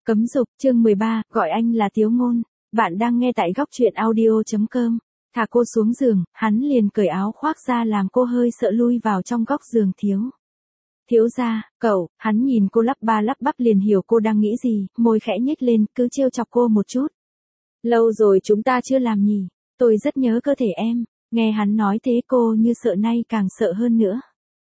Cấm dục, chương 13, gọi anh là Tiếu Ngôn. Bạn đang nghe tại góc truyện audio.com. Thả cô xuống giường, hắn liền cởi áo khoác ra làm cô hơi sợ lui vào trong góc giường Thiếu. Thiếu gia, cậu, hắn nhìn cô lắp ba lắp bắp liền hiểu cô đang nghĩ gì, môi khẽ nhếch lên, cứ trêu chọc cô một chút. Lâu rồi chúng ta chưa làm nhỉ, tôi rất nhớ cơ thể em, nghe hắn nói thế cô như sợ nay càng sợ hơn nữa.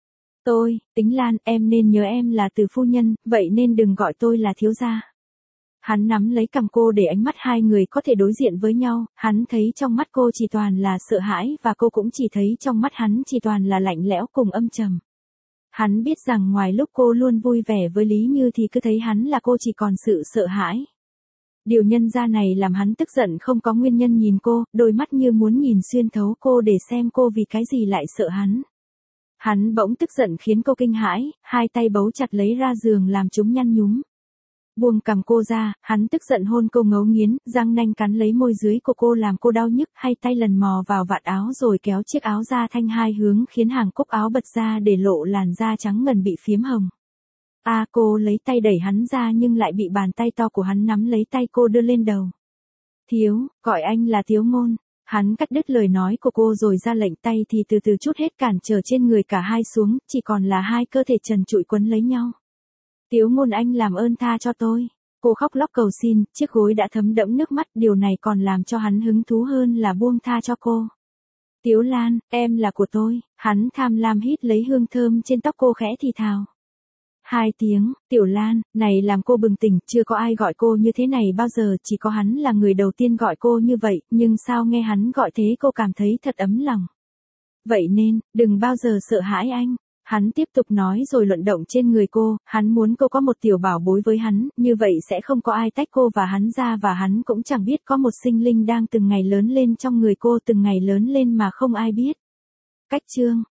Tính Lan, em nên nhớ em là Từ phu nhân, vậy nên đừng gọi tôi là thiếu gia. Hắn nắm lấy cằm cô để ánh mắt hai người có thể đối diện với nhau, hắn thấy trong mắt cô chỉ toàn là sợ hãi và cô cũng chỉ thấy trong mắt hắn chỉ toàn là lạnh lẽo cùng âm trầm. Hắn biết rằng ngoài lúc cô luôn vui vẻ với Lý Như thì cứ thấy hắn là cô chỉ còn sự sợ hãi. Điều nhân ra này làm hắn tức giận không có nguyên nhân nhìn cô, đôi mắt như muốn nhìn xuyên thấu cô để xem cô vì cái gì lại sợ hắn. Hắn bỗng tức giận khiến cô kinh hãi, hai tay bấu chặt lấy ra giường làm chúng nhăn nhúm. Buông cằm cô ra, hắn tức giận hôn cô ngấu nghiến, răng nanh cắn lấy môi dưới của cô làm cô đau nhức, hai tay lần mò vào vạt áo rồi kéo chiếc áo ra thanh hai hướng khiến hàng cúc áo bật ra để lộ làn da trắng ngần bị phiếm hồng. Cô lấy tay đẩy hắn ra nhưng lại bị bàn tay to của hắn nắm lấy tay cô đưa lên đầu. Thiếu, gọi anh là Tiếu Ngôn. Hắn cắt đứt lời nói của cô rồi ra lệnh tay thì từ từ trút hết cản trở trên người cả hai xuống, chỉ còn là hai cơ thể trần trụi quấn lấy nhau. Tiếu Ngôn anh làm ơn tha cho tôi. Cô khóc lóc cầu xin, chiếc gối đã thấm đẫm nước mắt, điều này còn làm cho hắn hứng thú hơn là buông tha cho cô. Tiếu Lan, em là của tôi. Hắn tham lam hít lấy hương thơm trên tóc cô khẽ thì thào. Hai tiếng, Tiểu Lan, này làm cô bừng tỉnh, chưa có ai gọi cô như thế này bao giờ, chỉ có hắn là người đầu tiên gọi cô như vậy, nhưng sao nghe hắn gọi thế cô cảm thấy thật ấm lòng. Vậy nên, đừng bao giờ sợ hãi anh. Hắn tiếp tục nói rồi luận động trên người cô, hắn muốn cô có một tiểu bảo bối với hắn, như vậy sẽ không có ai tách cô và hắn ra và hắn cũng chẳng biết có một sinh linh đang từng ngày lớn lên trong người cô từng ngày lớn lên mà không ai biết. Cách chương